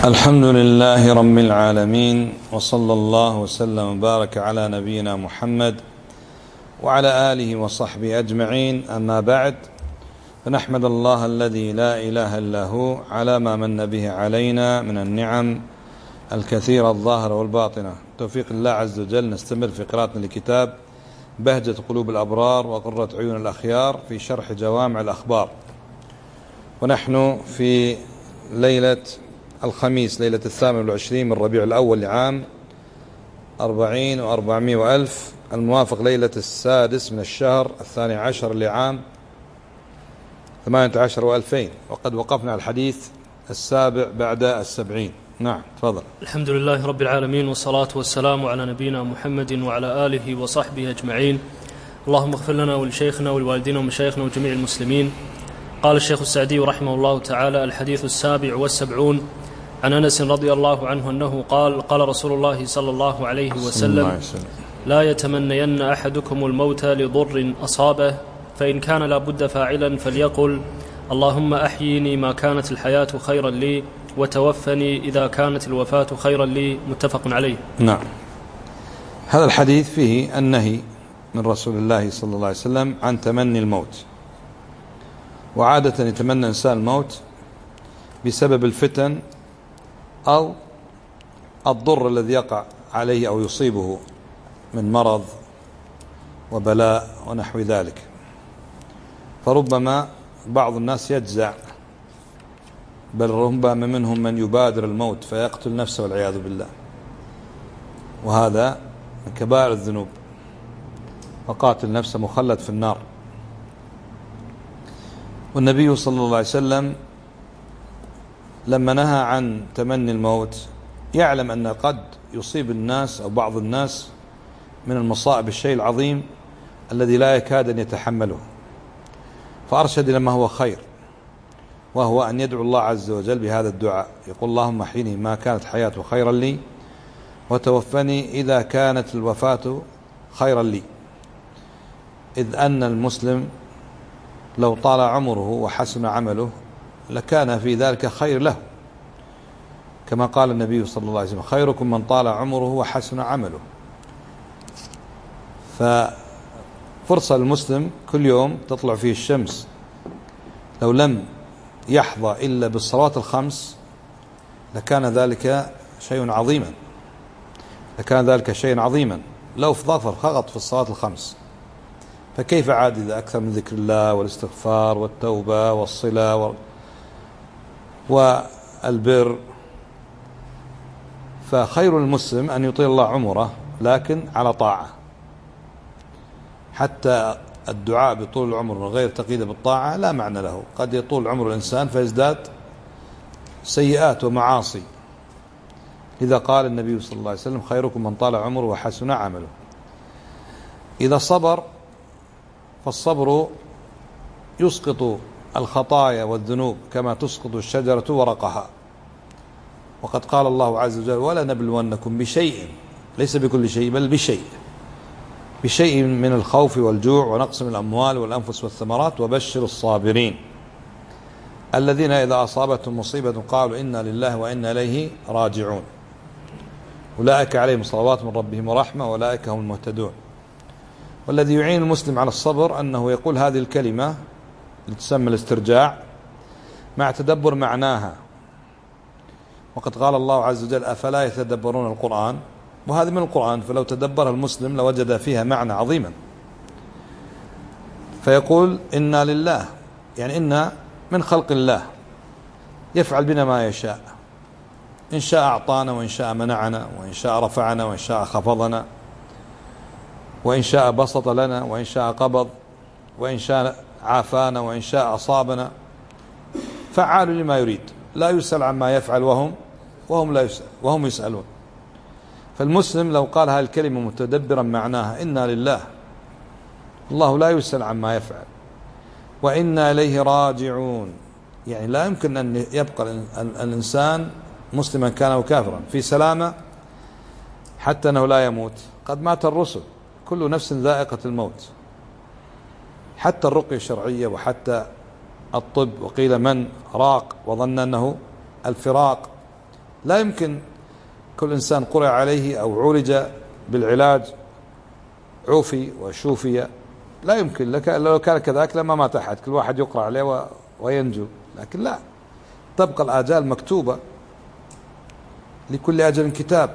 الحمد لله رب العالمين، وصلى الله وسلم وبارك على نبينا محمد وعلى آله وصحبه أجمعين. أما بعد، فنحمد الله الذي لا إله إلا هو على ما من به علينا من النعم الكثيرة الظاهرة والباطنة. توفيق الله عز وجل نستمر في قراءتنا لكتاب بهجة قلوب الأبرار وقرة عيون الأخيار في شرح جوامع الأخبار، ونحن في ليلة الخميس، ليلة 28 من ربيع الأول لعام 40 و400 وألف، الموافق ليلة 6 من الشهر 12 لعام 18 و2000. وقد وقفنا على الحديث 7 بعد 70. نعم، تفضل. الحمد لله رب العالمين، والصلاة والسلام على نبينا محمد وعلى آله وصحبه أجمعين. اللهم اغفر لنا ولشيخنا ولوالدينا ومشايخنا وجميع المسلمين. قال الشيخ السعدي رحمه الله تعالى: الحديث 77 عن أنس رضي الله عنه أنه قال: قال رسول الله صلى الله عليه وسلم: لا يتمنين أحدكم الموت لضر أصابه، فإن كان لا بد فاعلا فليقل: اللهم أحييني ما كانت الحياة خيرا لي، وتوفني إذا كانت الوفاة خيرا لي. متفق عليه. نعم، هذا الحديث فيه النهي من رسول الله صلى الله عليه وسلم عن تمني الموت. وعادة يتمنى الإنسان الموت بسبب الفتن أو الضر الذي يقع عليه أو يصيبه من مرض وبلاء ونحو ذلك. فربما بعض الناس يجزع، بل ربما منهم من يبادر الموت فيقتل نفسه والعياذ بالله، وهذا من كبائر الذنوب، فقاتل نفسه مخلد في النار. والنبي صلى الله عليه وسلم لما نهى عن تمني الموت يعلم أن قد يصيب الناس أو بعض الناس من المصائب الشيء العظيم الذي لا يكاد أن يتحمله، فأرشد إلى ما هو خير، وهو أن يدعو الله عز وجل بهذا الدعاء، يقول: اللهم احيني ما كانت حياته خيرا لي، وتوفني إذا كانت الوفاة خيرا لي. إذ أن المسلم لو طال عمره وحسن عمله لكان في ذلك خير له، كما قال النبي صلى الله عليه وسلم: خيركم من طال عمره وحسن عمله. ففرصة المسلم كل يوم تطلع فيه الشمس، لو لم يحظى إلا بالصلوات الخمس لكان ذلك شيء عظيما، لو ظفر فقط في الصلوات الخمس، فكيف عاد إذا أكثر من ذكر الله والاستغفار والتوبة والصلة والبر. فخير المسلم أن يطيل الله عمره لكن على طاعة. حتى الدعاء بطول العمر من غير تقييد بالطاعة لا معنى له، قد يطول عمر الإنسان فيزداد سيئات ومعاصي. إذا قال النبي صلى الله عليه وسلم: خيركم من طال عمره وحسن عمله. إذا صبر، فالصبر يسقط الخطايا والذنوب كما تسقط الشجرة ورقها. وقد قال الله عز وجل: ولا نبلونكم بشيء، ليس بكل شيء بل بشيء من الخوف والجوع ونقص من الأموال والأنفس والثمرات وبشر الصابرين الذين إذا أصابتهم مصيبة قالوا إنا لله وإنا إليه راجعون أولئك عليهم صلوات من ربهم ورحمة وأولئك هم المهتدون. والذي يعين المسلم على الصبر أنه يقول هذه الكلمة التي تسمى الاسترجاع مع تدبر معناها. وقد قال الله عز وجل: أفلا يتدبرون القرآن؟ وهذه من القرآن، فلو تدبر المسلم لوجد فيها معنى عظيما. فيقول: إنا لله، يعني إنا من خلق الله، يفعل بنا ما يشاء، إن شاء أعطانا وإن شاء منعنا، وإن شاء رفعنا وإن شاء خفضنا، وإن شاء بسط لنا وإن شاء قبض، وإن شاء عافانا وإن شاء أصابنا، فعال لما يريد، لا يسأل عما يفعل وهم يسألون. فالمسلم لو قال هذه الكلمة متدبرا معناها: إنا لله، الله لا يسأل عما يفعل، وإنا إليه راجعون، يعني لا يمكن أن يبقى الإنسان مسلما كان أو كافرا في سلامة حتى أنه لا يموت. قد مات الرسل، كل نفس ذائقة الموت، حتى الرقية الشرعية وحتى الطب. وقيل من راق وظن أنه الفراق لا يمكن كل إنسان قرأ عليه أو عولج بالعلاج عوفي وشوفي، لا يمكن لك. لو كان كذلك لما مات أحد، كل واحد يقرأ عليه وينجو، لكن لا، تبقى الآجال مكتوبة، لكل أجل كتاب.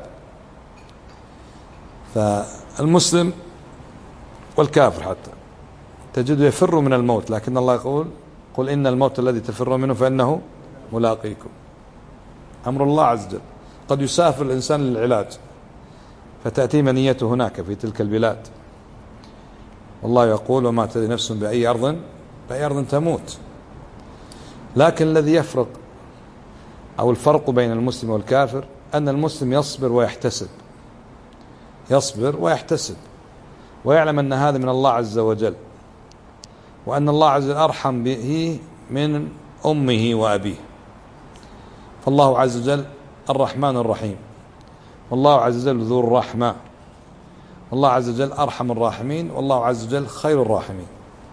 فالمسلم والكافر حتى تجده يفر من الموت، لكن الله يقول قل إن الموت الذي تفر منه فإنه ملاقيكم. أمر الله عز وجل. قد يسافر الإنسان للعلاج فتأتي منيته هناك في تلك البلاد، والله يقول وما تدري نفس بأي أرض تموت. لكن الذي يفرق أو الفرق بين المسلم والكافر أن المسلم يصبر ويحتسب ويعلم أن هذا من الله عز وجل، وأن الله عز وجل أرحم به من أمه وأبيه. فالله عز وجل الرحمن الرحيم، والله عز وجل ذو الرحمة، والله عز وجل أرحم الراحمين، والله عز وجل خير الراحمين.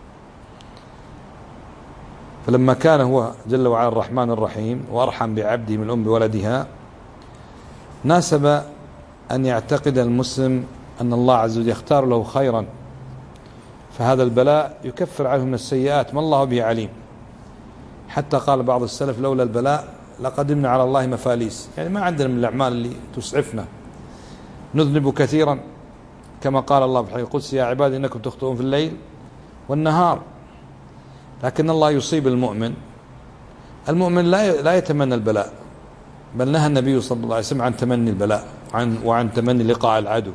فلما كان هو جل وعلا الرحمن الرحيم وأرحم بعبده من الأم بولدها، ناسب أن يعتقد المسلم أن الله عز وجل يختار له خيرا، فهذا البلاء يكفر عنه من السيئات ما الله به عليم. حتى قال بعض السلف لولا البلاء لقدمنا على الله مفاليس، يعني ما عندنا من الأعمال اللي تسعفنا، نذنب كثيرا كما قال الله في الحديث القدسي يا عبادي إنكم تخطئون في الليل والنهار. لكن الله يصيب المؤمن لا يتمنى البلاء، بل نهى النبي صلى الله عليه وسلم عن تمني البلاء وعن تمني لقاء العدو،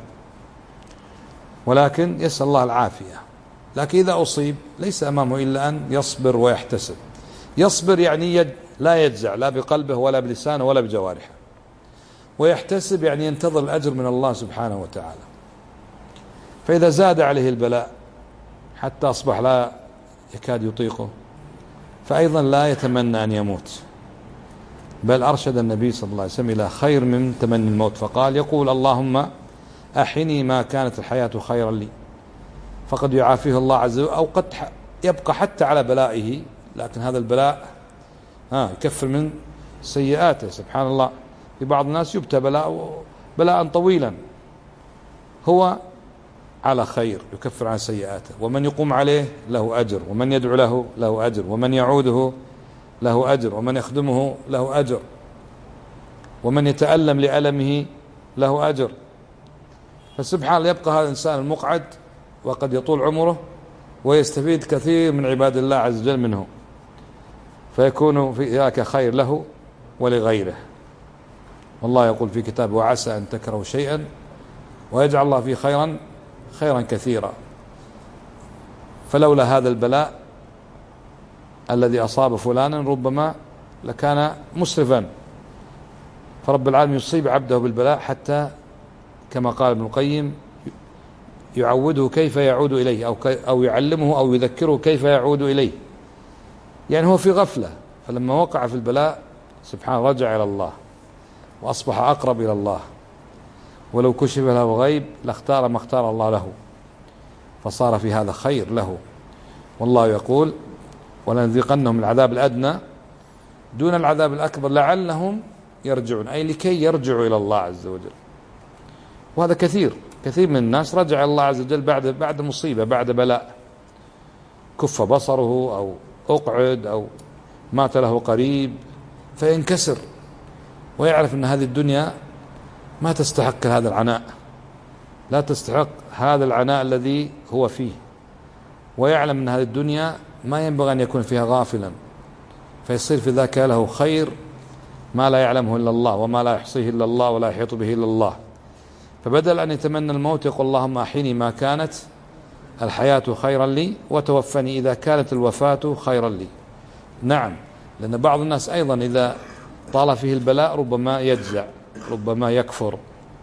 ولكن يسأل الله العافية. لكن إذا أصيب ليس أمامه إلا أن يصبر ويحتسب. يصبر يعني لا يجزع لا بقلبه ولا بلسانه ولا بجوارحه، ويحتسب يعني ينتظر الأجر من الله سبحانه وتعالى. فإذا زاد عليه البلاء حتى أصبح لا يكاد يطيقه، فأيضا لا يتمنى أن يموت، بل أرشد النبي صلى الله عليه وسلم إلى خير من تمني الموت، فقال يقول اللهم أحني ما كانت الحياة خيرا لي، فقد يعافيه الله عز وجل، أو قد يبقى حتى على بلائه، لكن هذا البلاء يكفر من سيئاته. سبحان الله، في بعض الناس يبتى بلاء طويلا هو على خير يكفر عن سيئاته، ومن يقوم عليه له أجر، ومن يدعو له أجر، ومن يعوده له أجر، ومن يخدمه له أجر، ومن يتألم لألمه له أجر. فسبحان الله يبقى هذا الإنسان المقعد وقد يطول عمره ويستفيد كثير من عباد الله عز وجل منه، فيكون في ذاك خير له ولغيره. والله يقول في كتابه وعسى أن تكرهوا شيئا ويجعل الله فيه خيرا كثيرا. فلولا هذا البلاء الذي أصاب فلانا ربما لكان مسرفا. فرب العالمين يصيب عبده بالبلاء حتى كما قال ابن القيم يعوده كيف يعود إليه، أو يعلمه أو يذكره كيف يعود إليه. يعني هو في غفلة، فلما وقع في البلاء سبحانه رجع إلى الله وأصبح أقرب إلى الله، ولو كشف له غيب لاختار ما اختار الله له، فصار في هذا خير له. والله يقول ولنذيقنهم العذاب الأدنى دون العذاب الأكبر لعلهم يرجعون، أي لكي يرجعوا إلى الله عز وجل. وهذا كثير من الناس رجع إلى الله عز وجل بعد مصيبة، بعد بلاء، كف بصره أو أقعد أو مات له قريب، فينكسر ويعرف أن هذه الدنيا ما تستحق هذا العناء، لا تستحق هذا العناء الذي هو فيه، ويعلم أن هذه الدنيا ما ينبغي أن يكون فيها غافلا، فيصير في ذاك له خير ما لا يعلمه إلا الله، وما لا يحصيه إلا الله، ولا يحيط به إلا الله. فبدل أن يتمنى الموت يقول اللهم أحيني ما كانت الحياة خيرا لي وتوفني إذا كانت الوفاة خيرا لي. نعم، لأن بعض الناس أيضا إذا طال فيه البلاء ربما يجزع، ربما يكفر،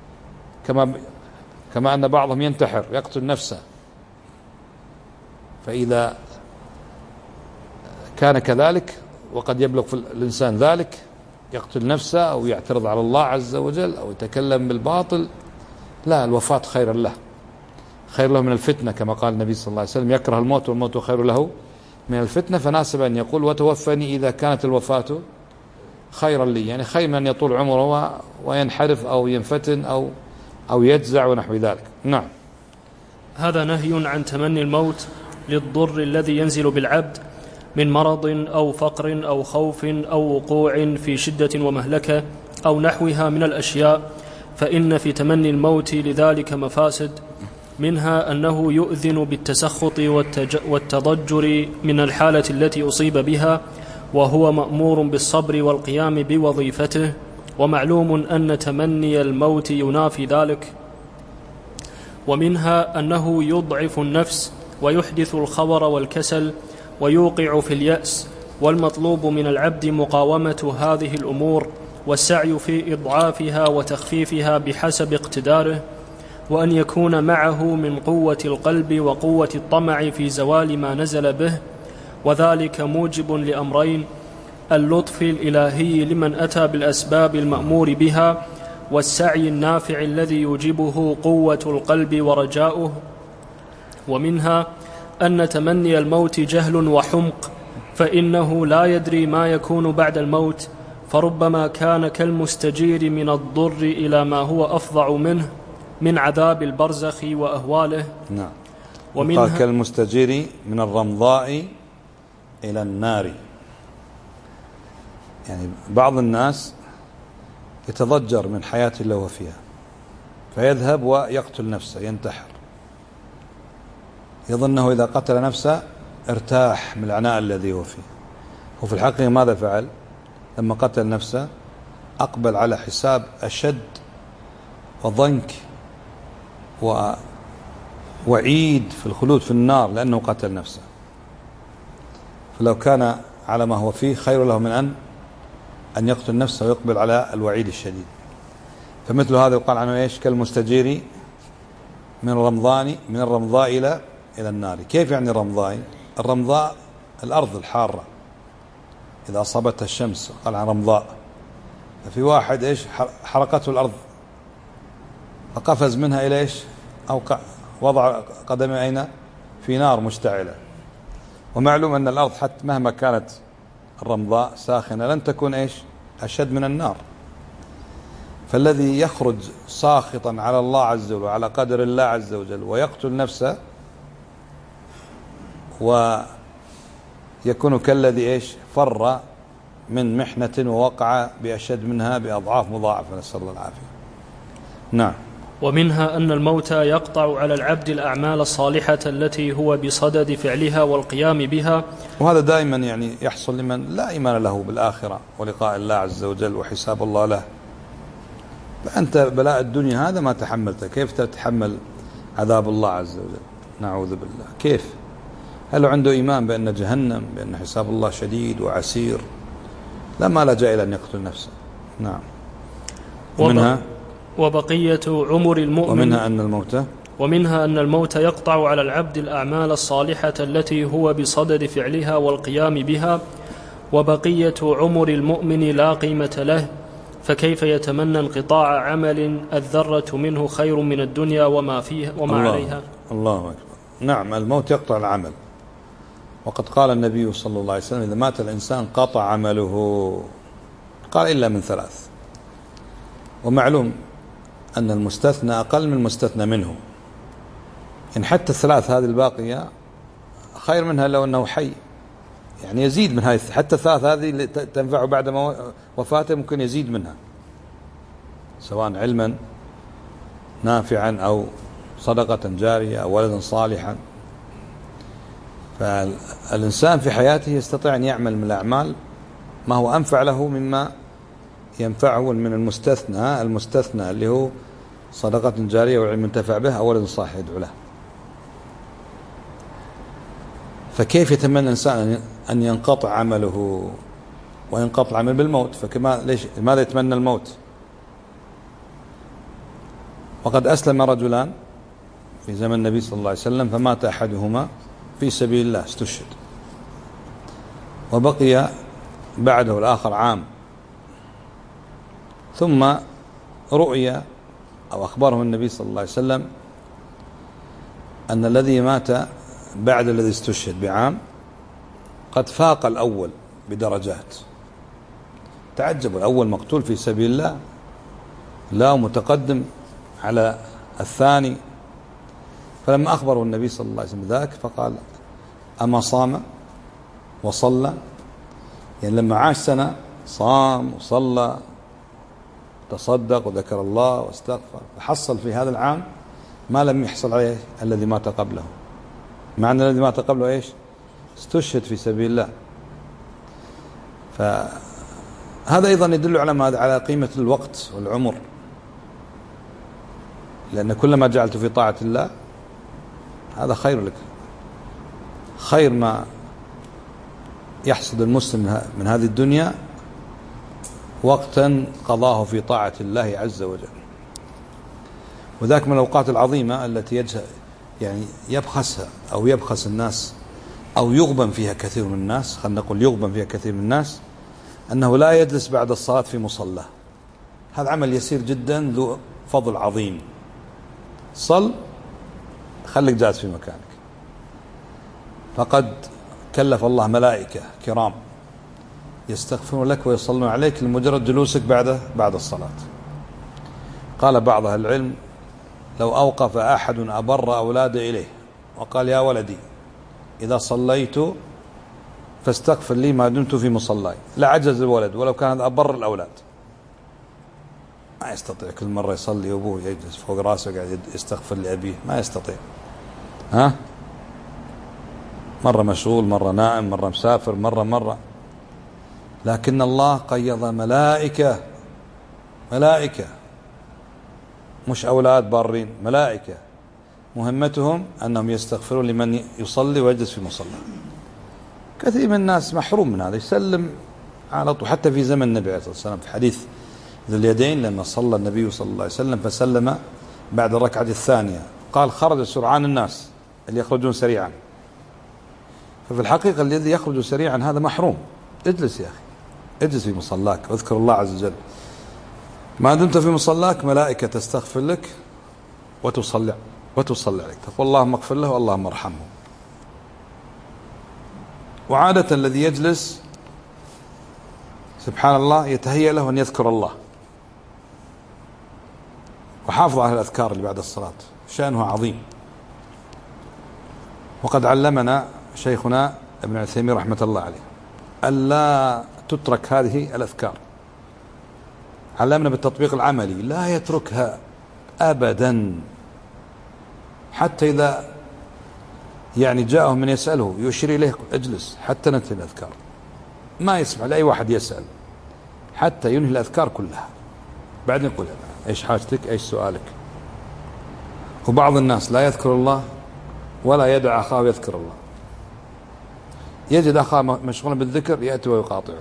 كما أن بعضهم ينتحر يقتل نفسه. فإذا كان كذلك وقد يبلغ في الإنسان ذلك يقتل نفسه أو يعترض على الله عز وجل أو يتكلم بالباطل، لا، الوفاة خير له من الفتنة، كما قال النبي صلى الله عليه وسلم يكره الموت والموت خير له من الفتنة. فناسب أن يقول وتوفني إذا كانت الوفاة خيرا لي، يعني خير من أن يطول عمره وينحرف أو ينفتن أو يجزع ونحو ذلك. نعم. هذا نهي عن تمني الموت للضر الذي ينزل بالعبد من مرض أو فقر أو خوف أو وقوع في شدة ومهلكة أو نحوها من الأشياء، فإن في تمني الموت لذلك مفاسد، منها أنه يؤذن بالتسخط والتضجر من الحالة التي أصيب بها، وهو مأمور بالصبر والقيام بوظيفته، ومعلوم أن تمني الموت ينافي ذلك. ومنها أنه يضعف النفس ويحدث الخور والكسل ويوقع في اليأس، والمطلوب من العبد مقاومة هذه الأمور والسعي في إضعافها وتخفيفها بحسب اقتداره، وأن يكون معه من قوة القلب وقوة الطمع في زوال ما نزل به، وذلك موجب لأمرين: اللطف الإلهي لمن أتى بالأسباب المأمور بها، والسعي النافع الذي يوجبه قوة القلب ورجاؤه. ومنها أن تمني الموت جهل وحمق، فإنه لا يدري ما يكون بعد الموت، فربما كان كالمستجير من الضر إلى ما هو أفظع منه من عذاب البرزخ وأهواله. نعم. ومنها كالمستجير من الرمضاء إلى النار، يعني بعض الناس يتضجر من حياة الله وفيها فيذهب ويقتل نفسه، ينتحر، يظنه إذا قتل نفسه ارتاح من العناء الذي هو فيه. وفي الحقيقة ماذا فعل؟ لما قتل نفسه أقبل على حساب أشد وضنك وعيد في الخلود في النار لأنه قتل نفسه. فلو كان على ما هو فيه خير له من أن يقتل نفسه ويقبل على الوعيد الشديد. فمثل هذا يقال عنه إيش؟ كالمستجير من الرمضاء إلى النار. كيف يعني الرمضاء؟ الرمضاء الأرض الحارة إذا أصابتها الشمس قال عن رمضاء. ففي واحد إيش حرقته الأرض فقفز منها إلى إيش؟ أو وضع قدمه أين؟ في نار مشتعلة. ومعلوم أن الأرض حتى مهما كانت الرمضاء ساخنة لن تكون إيش؟ أشد من النار. فالذي يخرج ساخطا على الله عز وجل وعلى قدر الله عز وجل ويقتل نفسه ويكون كالذي إيش؟ فر من محنة ووقع بأشد منها بأضعاف مضاعفة، نسأل الله العافية. نعم. ومنها أن الموت يقطع على العبد الأعمال الصالحة التي هو بصدد فعلها والقيام بها، وهذا دائما يعني يحصل لمن لا إيمان له بالآخرة ولقاء الله عز وجل وحساب الله له. فأنت بلاء الدنيا هذا ما تحملته، كيف تتحمل عذاب الله عز وجل؟ نعوذ بالله. كيف؟ هل عنده إيمان بأن جهنم، بأن حساب الله شديد وعسير؟ لما لجأ إلى أن يقتل نفسه. نعم. وبقية عمر المؤمن ومنها أن الموت يقطع على العبد الأعمال الصالحة التي هو بصدد فعلها والقيام بها، وبقية عمر المؤمن لا قيمة له، فكيف يتمنى انقطاع عمل الذرة منه خير من الدنيا وما فيها وما عليها؟ الله أكبر. نعم، الموت يقطع العمل، وقد قال النبي صلى الله عليه وسلم: إذا مات الإنسان قطع عمله، قال إلا من ثلاث. ومعلوم أن المستثنى أقل من المستثنى منه، إن حتى الثلاث هذه الباقية خير منها لو أنه حي، يعني يزيد من هذه، حتى الثلاث هذه تنفعه بعد وفاته ممكن يزيد منها، سواء علما نافعا أو صدقة جارية أو ولدا صالحا. فالإنسان في حياته يستطيع أن يعمل من الأعمال ما هو أنفع له مما ينفعه من المستثنى اللي هو صدقة جارية وعلم ينتفع به أو ولد صالح يدعو له. فكيف يتمنى الإنسان أن ينقطع عمله وينقطع العمل بالموت؟ لماذا يتمنى الموت؟ وقد أسلم رجلان في زمن النبي صلى الله عليه وسلم، فمات أحدهما في سبيل الله استشهد، وبقي بعده الآخر عام، ثم رؤيا أو أخبره النبي صلى الله عليه وسلم أن الذي مات بعد الذي استشهد بعام قد فاق الأول بدرجات، تعجبوا، الأول مقتول في سبيل الله، لا متقدم على الثاني. فلما أخبره النبي صلى الله عليه وسلم ذاك فقال: أما صام وصلى؟ يعني لما عاش سنة صام وصلى تصدق وذكر الله واستغفر، فحصل في هذا العام ما لم يحصل عليه الذي مات قبله. مع أن الذي مات قبله إيش؟ استشهد في سبيل الله. فهذا أيضا يدل على ماذا؟ على قيمة الوقت والعمر، لأن كلما جعلت في طاعة الله هذا خير لك، خير ما يحصد المسلم من هذه الدنيا وقتا قضاه في طاعة الله عز وجل. وذاك من الأوقات العظيمة التي يعني يبخسها أو يبخس الناس أو يغبن فيها كثير من الناس، خلينا نقول يغبن فيها كثير من الناس، أنه لا يجلس بعد الصلاة في مصلى. هذا عمل يسير جدا ذو فضل عظيم. صل، خليك جالس في مكانك، فقد كلف الله ملائكة كرام يستغفرون لك ويصلون عليك لمجرد جلوسك بعد الصلاة. قال بعض أهل العلم: لو أوقف أحد أبر أولاده إليه وقال: يا ولدي إذا صليت فاستغفر لي ما دمت في مصلاي، لعجز الولد ولو كان هذا أبر الأولاد. ما يستطيع كل مرة يصلي وأبوه يجلس فوق راسه وقاعد يستغفر لأبيه، ما يستطيع. مرة مشغول، مرة نائم، مرة مسافر، مرة. لكن الله قيض ملائكة مش أولاد بارين، ملائكة مهمتهم أنهم يستغفرون لمن يصلي ويجلس في مصلى. كثير من الناس محروم من هذا، يسلم على طول. حتى في زمن النبي عليه الصلاة والسلام في حديث ذي اليدين لما صلى النبي صلى الله عليه وسلم فسلم بعد الركعة الثانية، قال: خرج سرعان الناس اللي يخرجون سريعا. ففي الحقيقة الذي يخرج سريعا هذا محروم. اجلس يا أخي، اجلس في مصلاك واذكر الله عز وجل. ما دمت في مصلاك ملائكة تستغفر لك وتصلي عليك، تقول اللهم اغفر له واللهم ارحمه. وعادة الذي يجلس سبحان الله يتهيأ له أن يذكر الله. وحافظ على الأذكار اللي بعد الصلاة، شأنه عظيم. وقد علمنا شيخنا ابن عثيمين رحمة الله عليه ألا تترك هذه الأذكار، علمنا بالتطبيق العملي لا يتركها أبدا، حتى إذا يعني جاءه من يسأله يشير إليه اجلس حتى ننتهي الأذكار، ما يسمع لأي واحد يسأل حتى ينهي الأذكار كلها، بعدين يقول ايش حاجتك، ايش سؤالك. وبعض الناس لا يذكر الله ولا يدع أخاه يذكر الله، يجد أخاه مشغولا بالذكر يأتي ويقاطعه.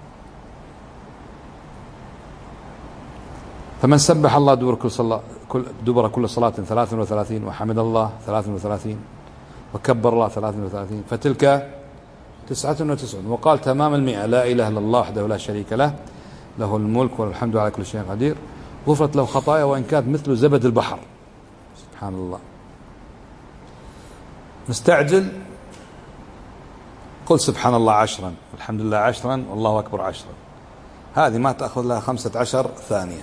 فمن سبح الله دبر كل صلاة 33 وحمد الله 33 وكبر الله 33 فتلك 99. وقال تمام 100 لا إله إلا الله وحده لا شريك له له الملك والحمد على كل شيء قدير، غفرت له خطايا وإن كانت مثل زبد البحر. سبحان الله. مستعجل قل سبحان الله 10 الحمد لله 10 والله أكبر 10، هذه ما تأخذ لها 15 ثانية.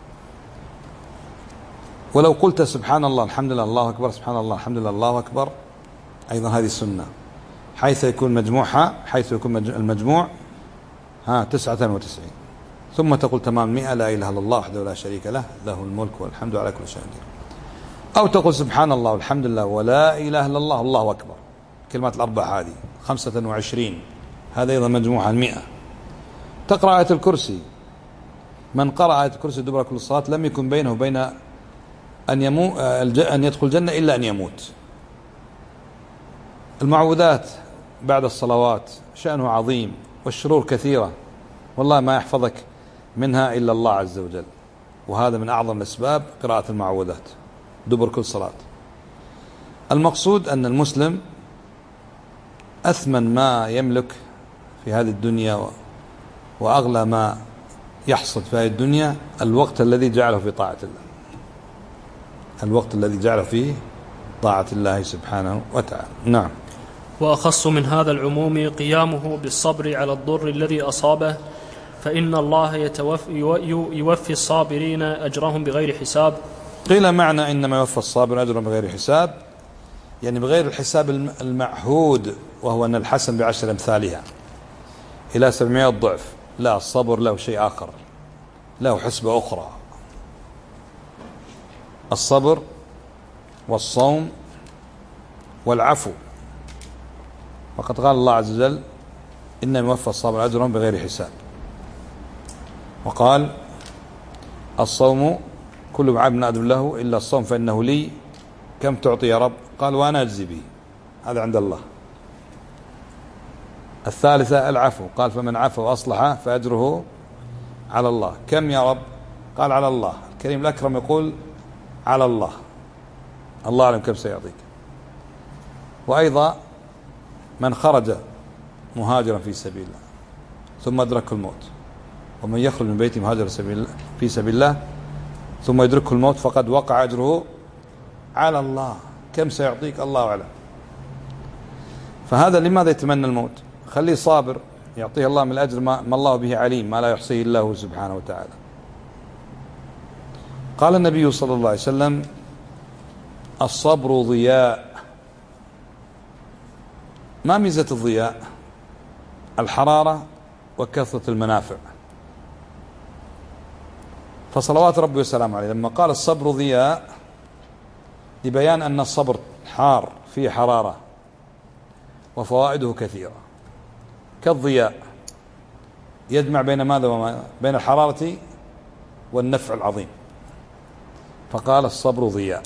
ولو قلت سبحان الله الحمد لله الله أكبر سبحان الله الحمد لله الله أكبر، أيضا هذه سنة، حيث يكون المجموع 99، ثم تقول تمام 100 لا إله إلا الله وحده لا شريك له له الملك والحمد على كل شيء قدير. أو تقول سبحان الله والحمد لله ولا إله إلا الله الله أكبر، كلمات الأربع هذه 25، هذا أيضا مجموعة 100. تقرأ آية الكرسي، من قرأ آية الكرسي دبر كل صلاة لم يكن بينه وبين أن يدخل الجنة إلا أن يموت. المعوذات بعد الصلوات شأنه عظيم والشرور كثيرة، والله ما يحفظك منها إلا الله عز وجل، وهذا من أعظم الأسباب قراءة المعوذات دبر كل صلاة. المقصود أن المسلم أثمن ما يملك في هذه الدنيا وأغلى ما يحصد في هذه الدنيا الوقت الذي جعله في طاعة الله، الوقت الذي جعله فيه طاعة الله سبحانه وتعالى. نعم. وأخص من هذا العموم قيامه بالصبر على الضر الذي أصابه فإن الله يوفي الصابرين أجرهم بغير حساب. قيل معنى إنما يوفى الصابر أجرهم بغير حساب يعني بغير الحساب المعهود، وهو أن الحسن ب10 أمثالها إلى 700 ضعف. لا، الصبر له شيء آخر، له حسبة أخرى. الصبر والصوم والعفو، وقد قال الله عز وجل إنما يوفى الصابر أجرهم بغير حساب. وقال الصوم كل عبد من آدم له إلا الصوم فإنه لي. كم تعطي يا رب؟ قال وأنا أجزي به، هذا عند الله. الثالثة العفو، قال فمن عفو وأصلح فأجره على الله. كم يا رب؟ قال على الله. الكريم الأكرم يقول على الله، الله أعلم كم سيعطيك. وأيضا من خرج مهاجرا في سبيل الله ثم أدركه الموت، ومن يخرج من بيته مهاجرا في سبيل الله ثم يدركه الموت فقد وقع أجره على الله. كم سيعطيك؟ الله أعلم. فهذا لماذا يتمنى الموت؟ خليه صابر، يعطيه الله من الأجر ما الله به عليم، ما لا يحصيه الله سبحانه وتعالى. قال النبي صلى الله عليه وسلم الصبر ضياء. ما ميزة الضياء؟ الحرارة وكثرة المنافع. فصلوات ربي وسلام عليه لما قال الصبر ضياء لبيان أن الصبر حار فيه حرارة وفوائده كثيرة، كالضياء يجمع بين ماذا وما؟ بين الحرارة والنفع العظيم. فقال الصبر ضياء.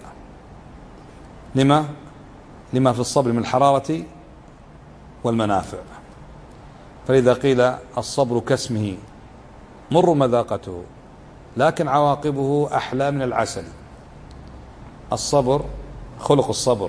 لما في الصبر من الحرارة والمنافع. فلذا قيل الصبر كاسمه مر مذاقته لكن عواقبه أحلى من العسل. الصبر خلق الصبر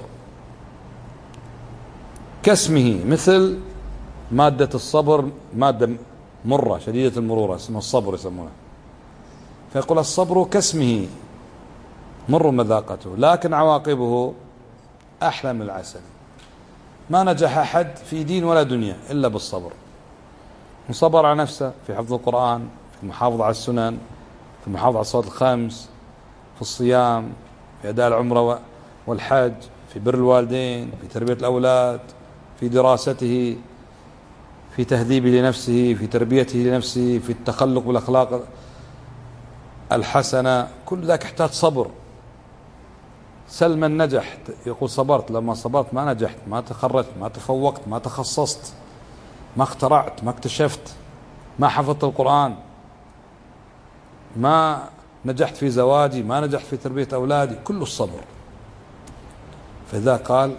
كاسمه، مثل مادة الصبر مادة مرة شديدة المرورة اسمها الصبر يسمونه. فيقول الصبر كاسمه مر مذاقته لكن عواقبه أحلى من العسل. ما نجح أحد في دين ولا دنيا إلا بالصبر. صبر على نفسه في حفظ القرآن، في المحافظة على السنن، في المحافظة على الصلوات الخمس، في الصيام، في أداء العمرة والحج، في بر الوالدين، في تربية الأولاد، في دراسته، في تهذيبه لنفسه، في تربيته لنفسه، في التخلق بالأخلاق الحسنة. كل ذلك يحتاج صبر. سلما نجح يقول صبرت، لما صبرت ما نجحت، ما تخرجت، ما تفوقت، ما تخصصت، ما اخترعت، ما اكتشفت، ما حفظت القرآن، ما نجحت في زواجي، ما نجحت في تربية أولادي. كل الصبر. فإذا قال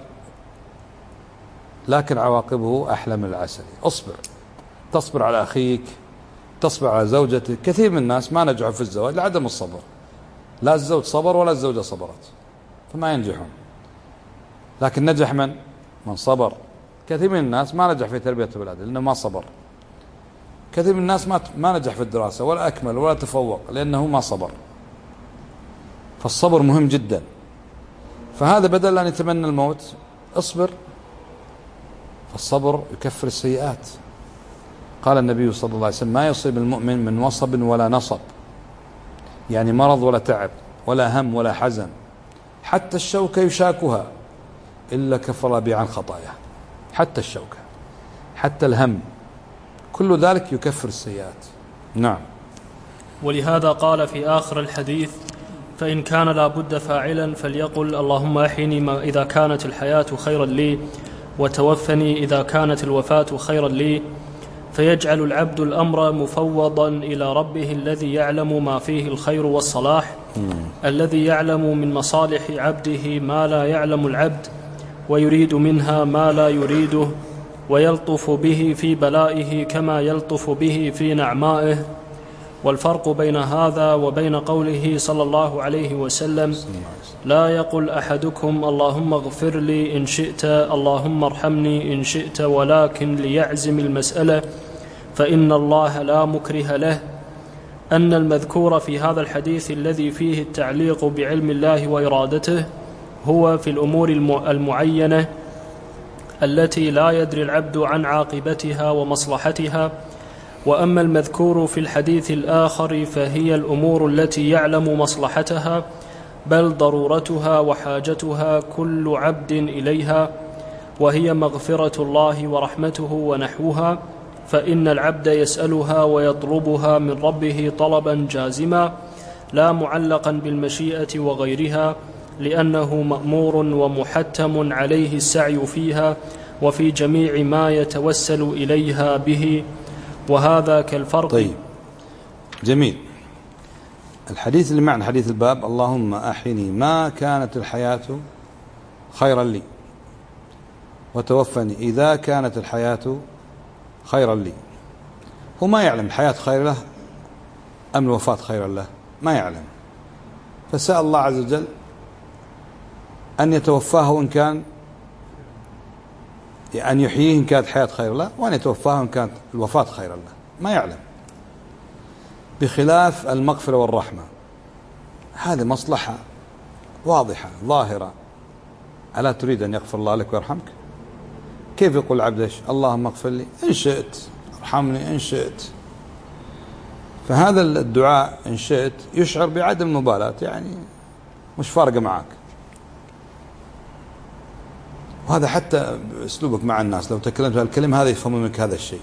لكن عواقبه أحلى من العسل. اصبر، تصبر على أخيك، تصبر على زوجتك. كثير من الناس ما نجحوا في الزواج لعدم الصبر، لا الزوج صبر ولا الزوجة صبرت فما ينجحون. لكن نجح من صبر. كثير من الناس ما نجح في تربية أولاده لأنه ما صبر. كثير من الناس ما نجح في الدراسة ولا أكمل ولا تفوق لأنه ما صبر. فالصبر مهم جدا. فهذا بدل أن يتمنى الموت اصبر، فالصبر يكفر السيئات. قال النبي صلى الله عليه وسلم ما يصيب المؤمن من وصب ولا نصب، يعني مرض ولا تعب ولا هم ولا حزن، حتى الشوكة يشاكها إلا كفر به عن خطاياه. حتى الشوكة، حتى الهم، كل ذلك يكفر السيئات. نعم. ولهذا قال في آخر الحديث فإن كان لا بد فاعلا فليقل اللهم أحيني إذا كانت الحياة خيرا لي وتوفني إذا كانت الوفاة خيرا لي. فيجعل العبد الأمر مفوضا إلى ربه الذي يعلم ما فيه الخير والصلاح، الذي يعلم من مصالح عبده ما لا يعلم العبد، ويريد منها ما لا يريده، ويلطف به في بلائه كما يلطف به في نعمائه. والفرق بين هذا وبين قوله صلى الله عليه وسلم لا يقل أحدكم اللهم اغفر لي إن شئت، اللهم ارحمني إن شئت، ولكن ليعزم المسألة فإن الله لا مكره له، أن المذكور في هذا الحديث الذي فيه التعليق بعلم الله وإرادته هو في الأمور المعينة التي لا يدري العبد عن عاقبتها ومصلحتها، وأما المذكور في الحديث الآخر فهي الأمور التي يعلم مصلحتها بل ضرورتها وحاجتها كل عبد إليها، وهي مغفرة الله ورحمته ونحوها، فإن العبد يسألها ويطلبها من ربه طلبا جازما لا معلقا بالمشيئة وغيرها، لأنه مأمور ومحتم عليه السعي فيها وفي جميع ما يتوسل إليها به، وهذا كالفرق. طيب جميل. الحديث اللي معنى حديث الباب: اللهم أحيني ما كانت الحياة خيرا لي، وتوفني إذا كانت الحياة خيرا لي. هو ما يعلم الحياة خير له أم الوفاة خيرا له، ما يعلم، فسأل الله عز وجل أن يتوفاه إن كان أن يحييه إن كانت حياة خير له، وأن يتوفاه إن كانت الوفاة خيرا له، ما يعلم. بخلاف المغفرة والرحمة، هذه مصلحة واضحة ظاهرة. ألا تريد أن يغفر الله لك ويرحمك؟ كيف يقول العبد اللهم اغفر لي إن شئت، ارحمني إن شئت؟ فهذا الدعاء إن شئت يشعر بعدم المبالاة، يعني مش فارقة معك. وهذا حتى أسلوبك مع الناس، لو تكلمت هالكلمة هذا يفهم منك هذا الشيء.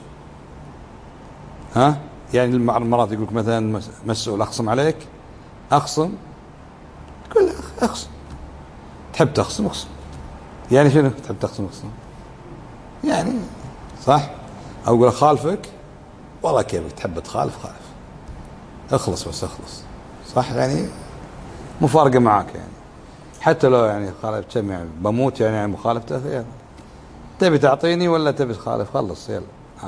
يعني المرات يقولك مثلا مسؤول أخصم عليك، أخصم، تقول أخصم، تحب تخصم أخصم، يعني شنو تحب تخصم أخصم يعني، صح؟ أو أقول خالفك، والله كيفك تحب تخالف خالف، اخلص بس اخلص، صح؟ يعني مفارقة معك، يعني حتى لو يعني خالف كم يعني بموت يعني مخالفته، يعني تبي تعطيني ولا تبي تخالف؟ خلص يلا.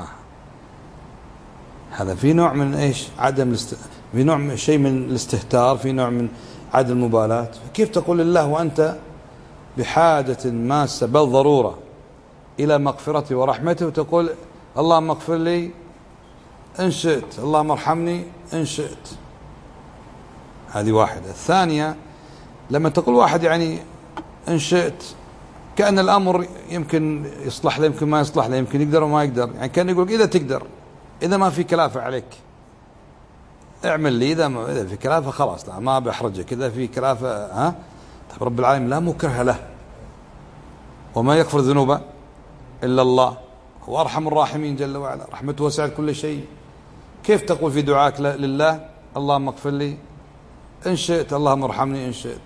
هذا في نوع من ايش؟ في نوع من شيء من الاستهتار، في نوع من عدم المبالاة. كيف تقول لله وأنت بحاجة ماسة بل ضرورة إلى مغفرته ورحمته، وتقول اللهم اغفر لي إن شئت، اللهم ارحمني إن شئت؟ هذه واحدة. الثانية، لما تقول واحد يعني إن شئت، كأن الأمر يمكن يصلح له يمكن ما يصلح له، يمكن يقدر وما يقدر، يعني كان يقول إذا تقدر، إذا ما في كلافة عليك اعمل لي، إذا في كلافة خلاص لا ما بحرجك، إذا في كلافة طيب رب العالمين لا مكره له، وما يغفر الذنوب إلا الله، هو أرحم الراحمين جل وعلا، رحمته وسعت كل شيء. كيف تقول في دعاك لله اللهم اغفر لي إن شئت، اللهم ارحمني إن شئت؟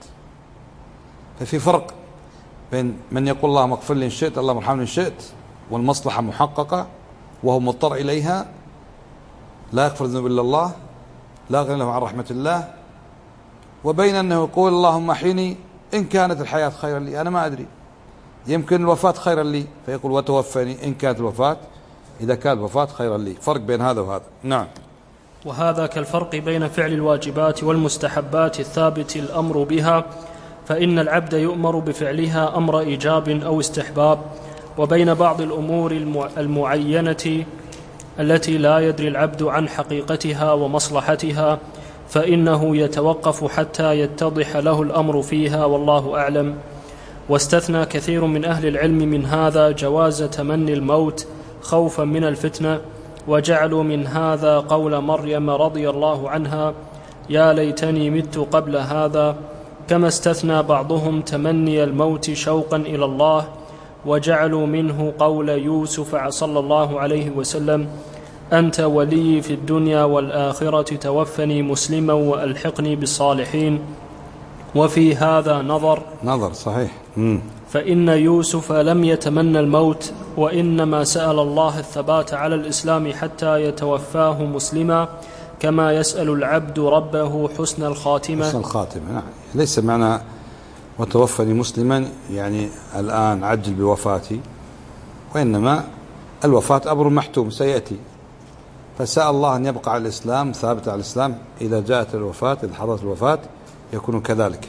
ففي فرق بين من يقول اللهم اغفر لي إن شئت، اللهم ارحمني إن شئت، والمصلحة محققة وهو مضطر إليها، لا يغفر الذنوب إلا الله، لا غنى له عن رحمة الله، وبين أنه يقول اللهم احيني إن كانت الحياة خيرا لي، أنا ما أدري، يمكن الوفاة خيرا لي، فيقول وتوفني إن كانت الوفاة، إذا كانت الوفاة خيرا لي. فرق بين هذا وهذا. نعم. وهذا كالفرق بين فعل الواجبات والمستحبات الثابت الأمر بها، فإن العبد يؤمر بفعلها أمر إيجاب أو استحباب، وبين بعض الأمور المعينة التي لا يدري العبد عن حقيقتها ومصلحتها، فإنه يتوقف حتى يتضح له الأمر فيها، والله أعلم. واستثنى كثير من أهل العلم من هذا جواز تمني الموت خوفا من الفتنة، وجعلوا من هذا قول مريم رضي الله عنها يا ليتني مت قبل هذا، كما استثنى بعضهم تمني الموت شوقا إلى الله، وجعلوا منه قول يوسف صلى الله عليه وسلم أنت ولي في الدنيا والآخرة توفني مسلما وألحقني بالصالحين. وفي هذا نظر صحيح. فإن يوسف لم يتمنى الموت، وإنما سأل الله الثبات على الإسلام حتى يتوفاه مسلما، كما يسأل العبد ربه حسن الخاتمة. حسن الخاتمة، نعم. ليس معنى وتوفني مسلما يعني الآن عجل بوفاتي، وإنما الوفاة أمر محتوم سيأتي، فسأل الله أن يبقى على الإسلام، ثابت على الإسلام، إذا جاءت الوفاة، إذا حضرت الوفاة يكون كذلك.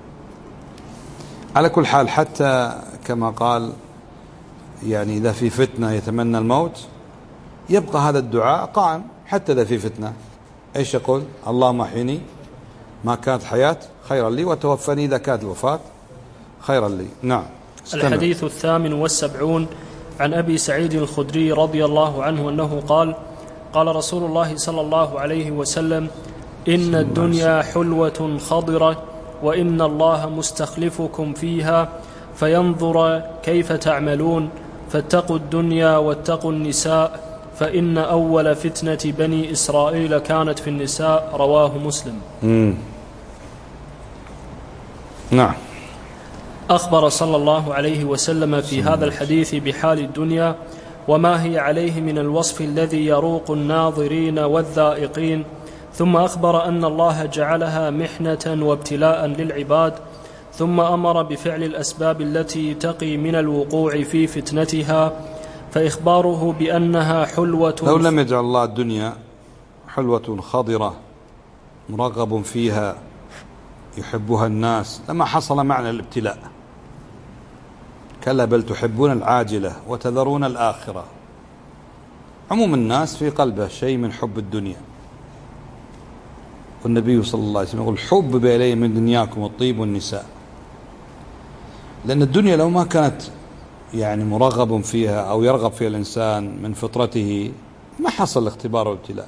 على كل حال، حتى كما قال يعني إذا في فتنة يتمنى الموت، يبقى هذا الدعاء قائم حتى إذا في فتنة. إيش يقول؟ اللهم احيني ما كانت حياة خيرا لي، وتوفني إذا كانت الوفاة خيرا لي. نعم. الحديث 78 عن أبي سعيد الخدري رضي الله عنه أنه قال قال رسول الله صلى الله عليه وسلم: إن الدنيا حلوة خضرة وإن الله مستخلفكم فيها فينظر كيف تعملون، فاتقوا الدنيا واتقوا النساء فإن أول فتنة بني إسرائيل كانت في النساء. رواه مسلم. نعم. أخبر صلى الله عليه وسلم في هذا الحديث بحال الدنيا وما هي عليه من الوصف الذي يروق الناظرين والذائقين، ثم أخبر أن الله جعلها محنة وابتلاء للعباد، ثم أمر بفعل الأسباب التي تقي من الوقوع في فتنتها، فإخباره بأنها حلوة. لو لم يجعل الله الدنيا حلوة خضرة مرغب فيها يحبها الناس لما حصل معنى الابتلاء. كلا بل تحبون العاجلة وتذرون الآخرة. عموم الناس في قلبه شيء من حب الدنيا، والنبي صلى الله عليه وسلم يقول: حبب إلي من دنياكم الطيب والنساء. لأن الدنيا لو ما كانت يعني مرغب فيها أو يرغب فيها الإنسان من فطرته ما حصل الاختبار والابتلاء.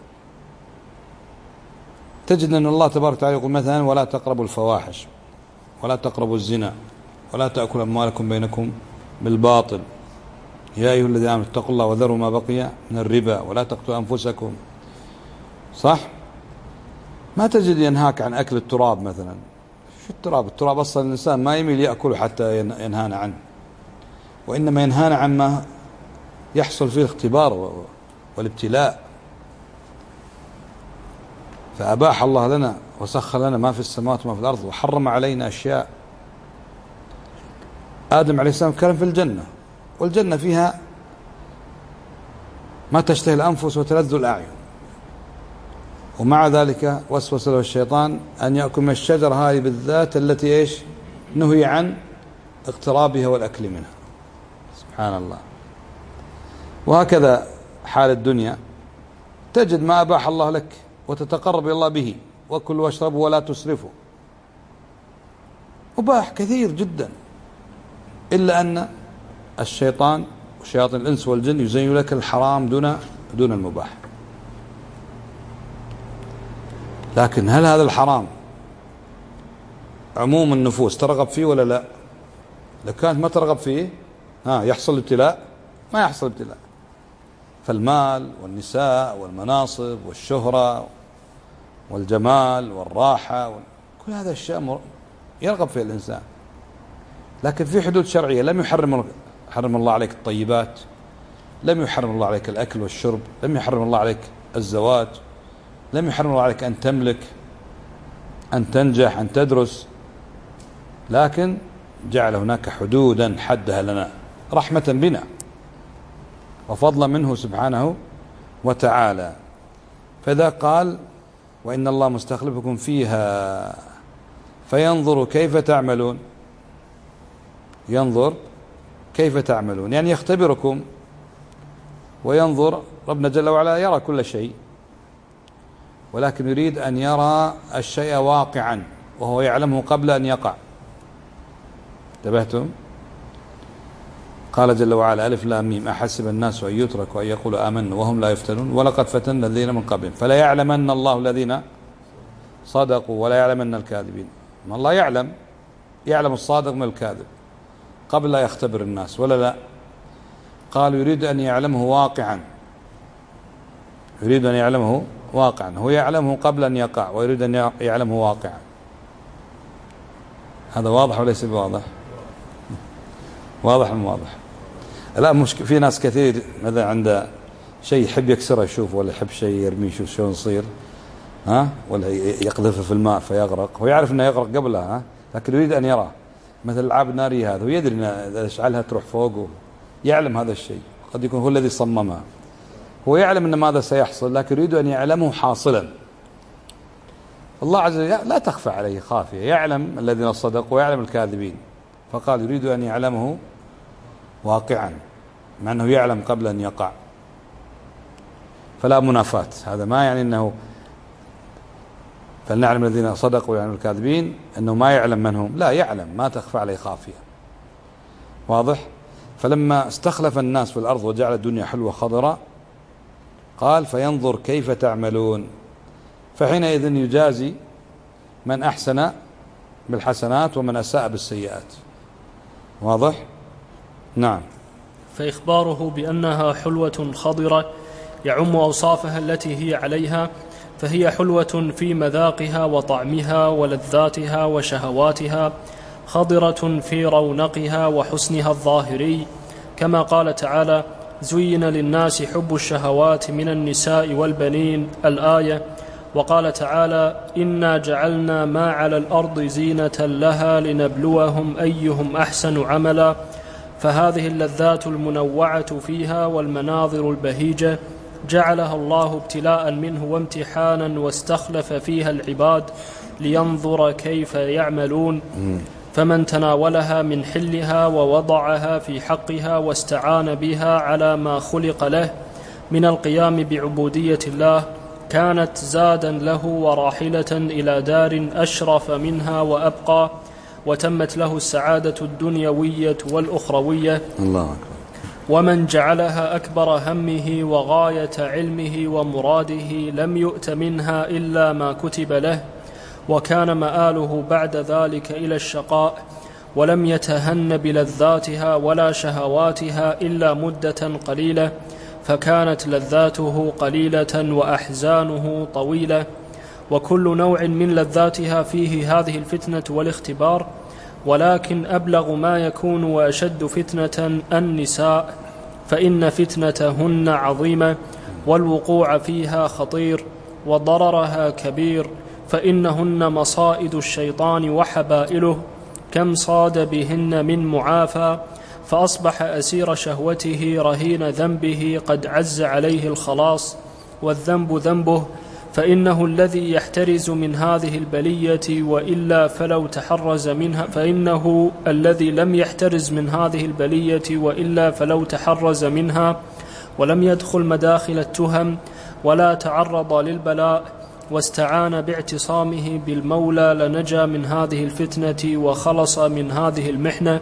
تجد أن الله تبارك وتعالى يقول مثلا: ولا تقربوا الفواحش ولا تقربوا الزنا ولا تأكلوا أموالكم بينكم بالباطل يا أيها الذين آمنوا اتقوا الله وذروا ما بقي من الربا ولا تقتلوا أنفسكم. صح؟ ما تجد ينهاك عن أكل التراب مثلا. شو التراب؟ التراب أصلا الإنسان ما يميل يأكله حتى ينهانا عنه، وإنما ينهانا عما يحصل فيه الاختبار والابتلاء. فأباح الله لنا وسخر لنا ما في السماوات وما في الأرض، وحرم علينا أشياء. آدم عليه السلام كان في الجنة، والجنة فيها ما تشتهي الأنفس وتلذ الأعين، ومع ذلك وسوس له الشيطان أن يأكل من الشجرة هذه بالذات التي إيش نهي عن اقترابها والأكل منها. سبحان الله. وهكذا حال الدنيا، تجد ما أباح الله لك وتتقرب إلى الله به: وكلوا واشربوا ولا تسرفوا. أباح كثير جدا، إلا أن الشيطان وشياطين الإنس والجن يزين لك الحرام دون المباح. لكن هل هذا الحرام عموم النفوس ترغب فيه ولا لا؟ لو كانت ما ترغب فيه يحصل ابتلاء؟ ما يحصل ابتلاء. فالمال والنساء والمناصب والشهرة والجمال والراحة كل هذا الشيء يرغب فيه الإنسان، لكن في حدود شرعية. لم يحرم الله عليك الطيبات، لم يحرم الله عليك الأكل والشرب، لم يحرم الله عليك الزواج، لم يحرم الله عليك أن تملك، أن تنجح، أن تدرس، لكن جعل هناك حدودا حدها لنا رحمة بنا وفضلا منه سبحانه وتعالى. فإذا قال: وإن الله مستخلفكم فيها فينظر كيف تعملون، ينظر كيف تعملون يعني يختبركم، وينظر ربنا جل وعلا يرى كل شيء، ولكن يريد أن يرى الشيء واقعا وهو يعلمه قبل أن يقع. انتبهتم؟ قال جل وعلا: ألف لام ميم أحسب الناس أن يتركوا أن يقولوا آمنا وهم لا يفتنون ولقد فتنا الذين من قبلهم فلا يعلمن الله الذين صدقوا ولا يعلمن الكاذبين. ما الله يعلم الصادق من الكاذب قبل لا يختبر الناس ولا لا؟ قال: يريد أن يعلمه واقعا، يريد أن يعلمه واقعا، هو يعلمه قبل أن يقع ويريد أن يعلمه واقعا. هذا واضح وليس بواضح؟ واضح واضح. لا في ناس كثير مثلا عنده شيء يحب يكسره يشوف، ولا يحب شيء يرميه يشوف شلون يصير، ولا يقذفه في الماء فيغرق. هو يعرف انه يغرق قبلها، لكن يريد ان يراه. مثل الالعاب الناريه هذا، ويدري ان اذا اشعلها تروح فوقه، يعلم هذا الشيء، قد يكون هو الذي صممها، هو يعلم ان ماذا سيحصل، لكن يريد ان يعلمه حاصلا. الله عز وجل لا تخفى عليه خافية، يعلم الذين صدقوا ويعلم الكاذبين، فقال يريد أن يعلمه واقعا، مع أنه يعلم قبل أن يقع. فلا منافاة، هذا ما يعني أنه فلنعلم الذين صدقوا ويعلم الكاذبين أنه ما يعلم من هم، لا يعلم، ما تخفى عليه خافية. واضح؟ فلما استخلف الناس في الأرض وجعل الدنيا حلوة خضراء قال فينظر كيف تعملون، فحينئذ يجازي من أحسن بالحسنات ومن أساء بالسيئات. واضح؟ نعم. فإخباره بأنها حلوة خضرة يعم أوصافها التي هي عليها، فهي حلوة في مذاقها وطعمها ولذاتها وشهواتها، خضرة في رونقها وحسنها الظاهري، كما قال تعالى: زين للناس حب الشهوات من النساء والبنين، الآية. وقال تعالى: إنا جعلنا ما على الأرض زينة لها لنبلوهم أيهم أحسن عملا. فهذه اللذات المنوعة فيها والمناظر البهيجة جعلها الله ابتلاء منه وامتحانا، واستخلف فيها العباد لينظر كيف يعملون. فمن تناولها من حلها ووضعها في حقها واستعان بها على ما خلق له من القيام بعبودية الله كانت زادا له وراحلة إلى دار أشرف منها وأبقى، وتمت له السعادة الدنيوية والأخروية. الله أكبر. ومن جعلها أكبر همه وغاية علمه ومراده لم يؤت منها إلا ما كتب له، وكان مآله بعد ذلك إلى الشقاء، ولم يتهن بلذاتها ولا شهواتها إلا مدة قليلة، فكانت لذاته قليلة وأحزانه طويلة. وكل نوع من لذاتها فيه هذه الفتنة والاختبار، ولكن أبلغ ما يكون وأشد فتنة النساء، فإن فتنتهن عظيمة، والوقوع فيها خطير، وضررها كبير، فإنهن مصائد الشيطان وحبائله، كم صاد بهن من معافى، فأصبح أسير شهوته رهين ذنبه قد عز عليه الخلاص، والذنب ذنبه، فإنه الذي يحترز من هذه البلية وإلا فلو تحرز منها، فإنه الذي لم يحترز من هذه البلية وإلا فلو تحرز منها ولم يدخل مداخل التهم ولا تعرض للبلاء واستعان باعتصامه بالمولى لنجا من هذه الفتنة وخلص من هذه المحنة.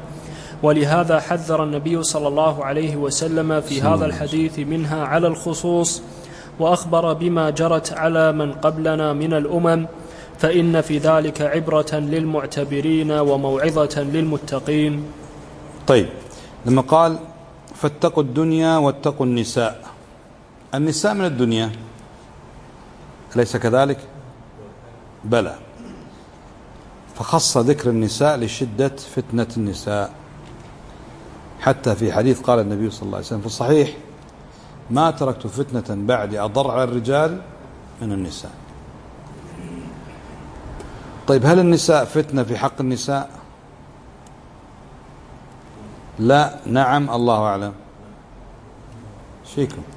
ولهذا حذر النبي صلى الله عليه وسلم في هذا الحديث منها على الخصوص، وأخبر بما جرت على من قبلنا من الأمم، فإن في ذلك عبرة للمعتبرين وموعظة للمتقين. طيب، لما قال فاتقوا الدنيا واتقوا النساء، النساء من الدنيا أليس كذلك؟ بلى، فخص ذكر النساء لشدة فتنة النساء، حتى في حديث قال النبي صلى الله عليه وسلم في الصحيح: ما تركت فتنة بعد أضر على الرجال من النساء. طيب، هل النساء فتنة في حق النساء؟ لا، نعم، الله أعلم. شيكم،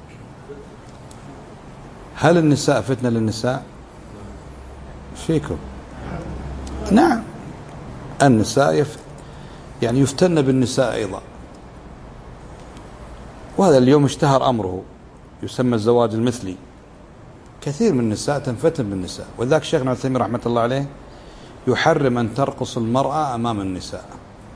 هل النساء فتنة للنساء؟ شيكم، نعم، النساء يعني يفتن بالنساء أيضا، وهذا اليوم اشتهر أمره، يسمى الزواج المثلي. كثير من النساء تنفتن بالنساء، وذاك شيخنا عثيمين رحمة الله عليه يحرم أن ترقص المرأة أمام النساء،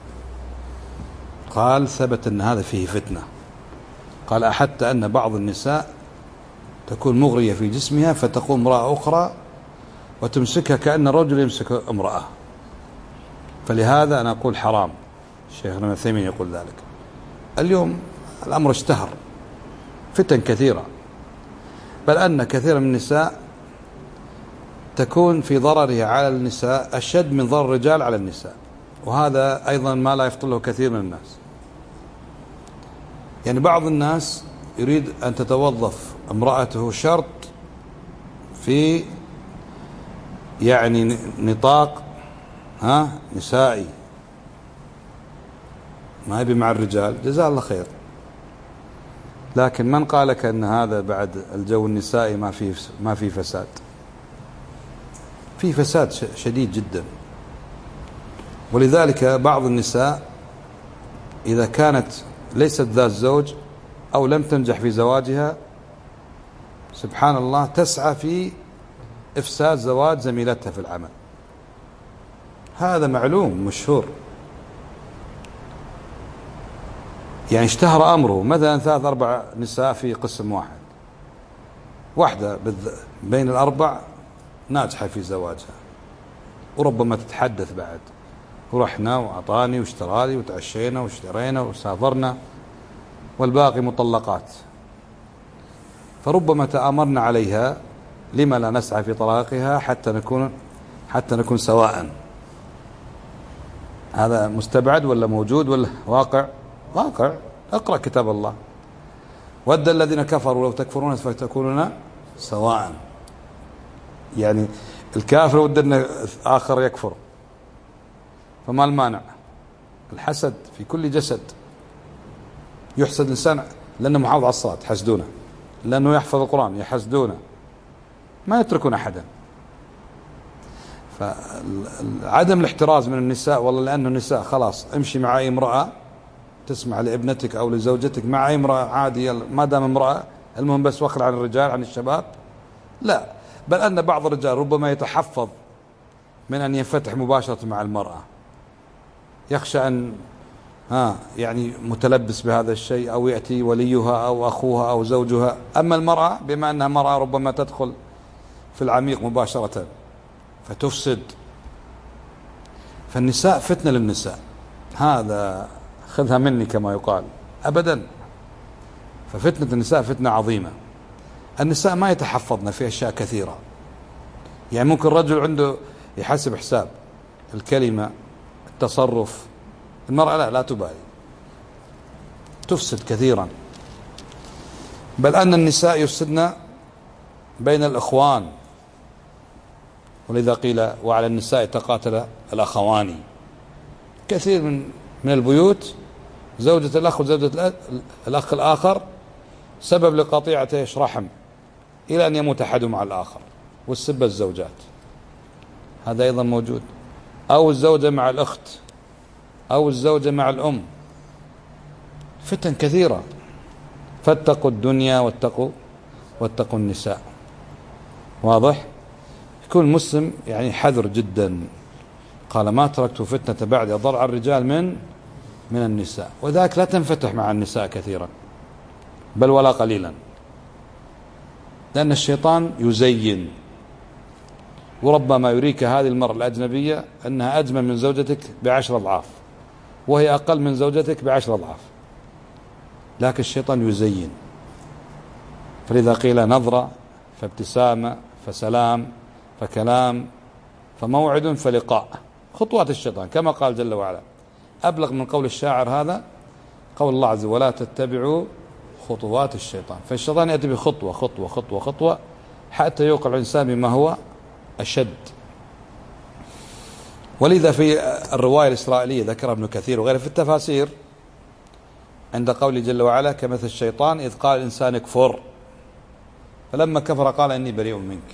قال ثبت أن هذا فيه فتنة، قال حتى أن بعض النساء تكون مغرية في جسمها فتقوم امرأة أخرى وتمسكها كأن الرجل يمسك امرأة، فلهذا أنا أقول حرام. شيخنا عثيمين يقول ذلك. اليوم الأمر اشتهر، فتن كثيرة، بل أن كثير من النساء تكون في ضررها على النساء أشد من ضرر الرجال على النساء، وهذا أيضا ما لا يفطله كثير من الناس. يعني بعض الناس يريد أن تتوظف امرأته شرط في يعني نطاق نسائي، ما يبي مع الرجال، جزاه الله خير. لكن من قال لك أن هذا بعد الجو النسائي ما في فساد؟ في فساد شديد جدا. ولذلك بعض النساء إذا كانت ليست ذات زوج أو لم تنجح في زواجها، سبحان الله، تسعى في إفساد زواج زميلتها في العمل. هذا معلوم مشهور، يعني اشتهر أمره. مثلا 3-4 نساء في قسم واحد، واحدة بين الأربع ناجحة في زواجها، وربما تتحدث بعد، ورحنا وأعطاني واشترالي وتعشينا واشترينا وسافرنا، والباقي مطلقات. فربما تآمرنا عليها، لما لا نسعى في طلاقها حتى نكون سواء. هذا مستبعد ولا موجود ولا واقع؟ واقع. اقرأ كتاب الله: ود الذين كفروا لو تكفرون فتكونون سواء. يعني الكافر ود أن آخر يكفر، فما المانع؟ الحسد في كل جسد. يحسد الإنسان لأنه محافظ على الصلاة يحسدونه، لأنه يحفظ القرآن يحسدونه، ما يتركون أحدا. فعدم الاحتراز من النساء، والله لأنه النساء خلاص امشي مع أي امرأة تسمع لابنتك أو لزوجتك مع أي امرأة عادي ما دام امرأة، المهم بس وخر عن الرجال عن الشباب. لا، بل أن بعض الرجال ربما يتحفظ من أن ينفتح مباشرة مع المرأة، يخشى أن يعني متلبس بهذا الشيء، أو يأتي وليها أو أخوها أو زوجها. أما المرأة بما أنها مرأة ربما تدخل في العميق مباشرة فتفسد. فالنساء فتنة للنساء، هذا خذها مني كما يقال أبدا. ففتنة النساء فتنة عظيمة. النساء ما يتحفظن في أشياء كثيرة، يعني ممكن رجل عنده يحسب حساب الكلمة التصرف، المرأة لا تبالي، تفسد كثيرا. بل أن النساء يفسدن بين الإخوان، ولذا قيل وعلى النساء تقاتل الأخوان. كثير من البيوت زوجة الأخ وزوجة الأخ الآخر سبب لقطيعة رحم إلى أن يموت أحدهم مع الآخر، والسبة الزوجات، هذا أيضا موجود، أو الزوجة مع الأخت، أو الزوجة مع الأم. فتن كثيرة. فاتقوا الدنيا واتقوا النساء. واضح؟ يكون المسلم يعني حذر جدا. قال: ما تركت فتنة بعد أضر على الرجال من النساء. وذاك لا تنفتح مع النساء كثيرا، بل ولا قليلا، لأن الشيطان يزين، وربما يريك هذه المرأة الأجنبية أنها أجمل من زوجتك ب10 أضعاف، وهي أقل من زوجتك ب10 أضعاف، لكن الشيطان يزين. فلذا قيل: نظرة فابتسامة فسلام فكلام فموعد فلقاء. خطوات الشيطان كما قال جل وعلا. أبلغ من قول الشاعر هذا قول الله عز وجل: ولا تتبعوا خطوات الشيطان. فالشيطان يأتي بخطوة خطوة خطوة خطوة حتى يوقع الإنسان بما هو أشد. ولذا في الرواية الإسرائيلية ذكرها ابن كثير وغيره في التفاسير عند قوله جل وعلا: كمثل الشيطان إذ قال الإنسان اكفر فلما كفر قال إني بريء منك.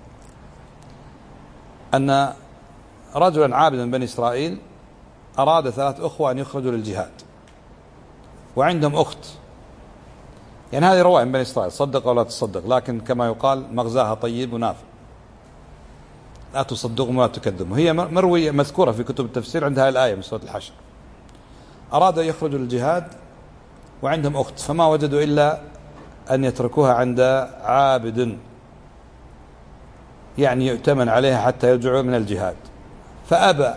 أن رجلا عابدا من بني إسرائيل أراد 3 أخوة أن يخرجوا للجهاد، وعندهم أخت. يعني هذه رواية من بني إسرائيل، صدق ولا تصدق، لكن كما يقال مغزاها طيب ونافع، لا تصدقهم ولا تكذبهم. هي مروية مذكورة في كتب التفسير عندها الآية من سورة الحشر. أراد أن يخرجوا للجهاد وعندهم أخت، فما وجدوا إلا أن يتركوها عند عابد يعني يؤتمن عليها حتى يرجعوا من الجهاد، فأبى.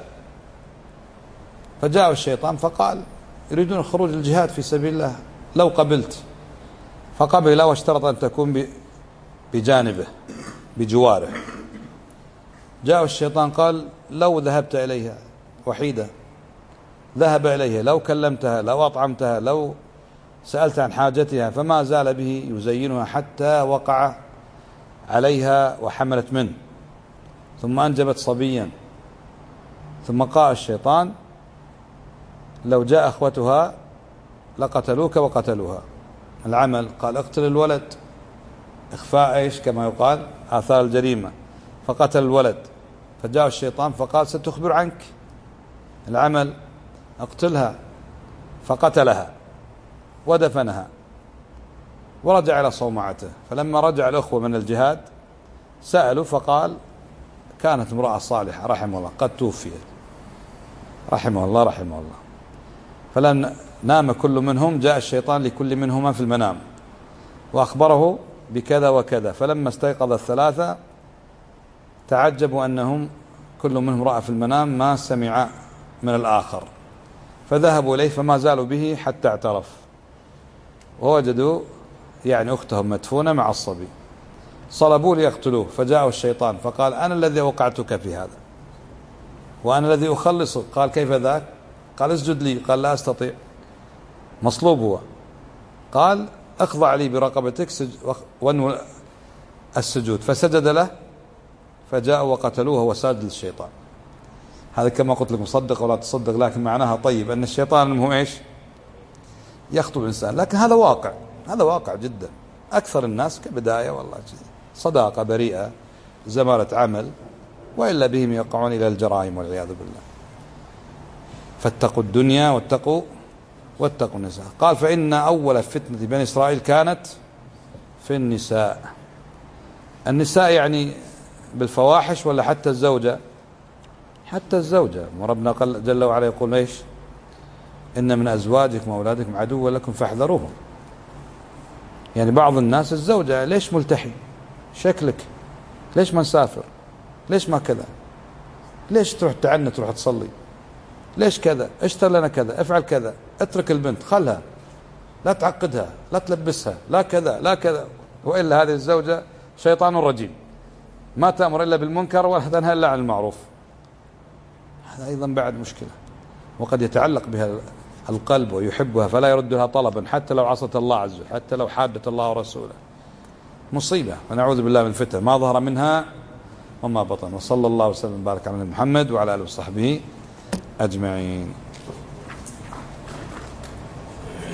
فجاء الشيطان فقال: يريدون الخروج للجهاد في سبيل الله، لو قبلت. فقبل واشترط أن تكون بجانبه بجواره. جاء الشيطان قال: لو ذهبت إليها وحيدة، ذهب إليها، لو كلمتها، لو أطعمتها، لو سألت عن حاجتها، فما زال به يزينها حتى وقع عليها وحملت منه، ثم أنجبت صبيا. ثم قال الشيطان: لو جاء أخوتها لقتلوك وقتلوها. العمل قال: اقتل الولد، إخفاء إيش كما يقال آثار الجريمة، فقتل الولد. فجاء الشيطان فقال: ستخبر عنك. العمل: اقتلها، فقتلها ودفنها ورجع إلى صومعته. فلما رجع الأخوة من الجهاد سألوا فقال: كانت امرأة صالحة رحمه الله قد توفيت، رحمه الله رحمه الله. فلما نام كل منهم جاء الشيطان لكل منهما في المنام وأخبره بكذا وكذا. فلما استيقظ الثلاثة تعجبوا أنهم كل منهم رأى في المنام ما سمع من الآخر، فذهبوا إليه فما زالوا به حتى اعترف، ووجدوا يعني أختهم مدفونة مع الصبي، صلبوه ليقتلوه، فجاءه الشيطان فقال أنا الذي أوقعتك في هذا وأنا الذي أخلصك. قال كيف ذاك؟ قال اسجد لي. قال لا أستطيع، مصلوب هو. قال اخضع لي برقبتك وانو السجود، فسجد له فجاءوا وقتلوه وهو ساجد للشيطان. هذا كما قلت لك مصدق ولا تصدق، لكن معناها طيب أن الشيطان المهم إيش؟ يخطب الإنسان، لكن هذا واقع، هذا واقع جدا. أكثر الناس كبداية والله صداقة بريئة، زمالة عمل، وإلا بهم يقعون إلى الجرائم والعياذ بالله. فاتقوا الدنيا واتقوا النساء. قال فإن أول فتنة بني إسرائيل كانت في النساء. النساء يعني بالفواحش ولا حتى الزوجة؟ حتى الزوجة. وربنا جل وعلا يقول ايش؟ إن من أزواجكم وأولادكم عدوا لكم فاحذروهم. يعني بعض الناس الزوجة ليش ملتحي؟ شكلك ليش ما نسافر؟ ليش ما كذا؟ ليش تروح تعنت تروح تصلي؟ ليش كذا؟ اشتر لنا كذا، افعل كذا، اترك البنت، خلها، لا تعقدها، لا تلبسها، لا كذا لا كذا. وإلا هذه الزوجة شيطان رجيم، ما تأمر إلا بالمنكر ولا تنهى إلا عن المعروف. هذا أيضا بعد مشكلة، وقد يتعلق بها القلب ويحبها فلا يرد لها طلبا حتى لو عصت الله عز وجل، حتى لو حادت الله ورسوله. مصيبة، ونعوذ بالله من الفتن ما ظهر منها وما بطن. وصلى الله وسلم وبارك على محمد وعلى آله وصحبه أجمعين.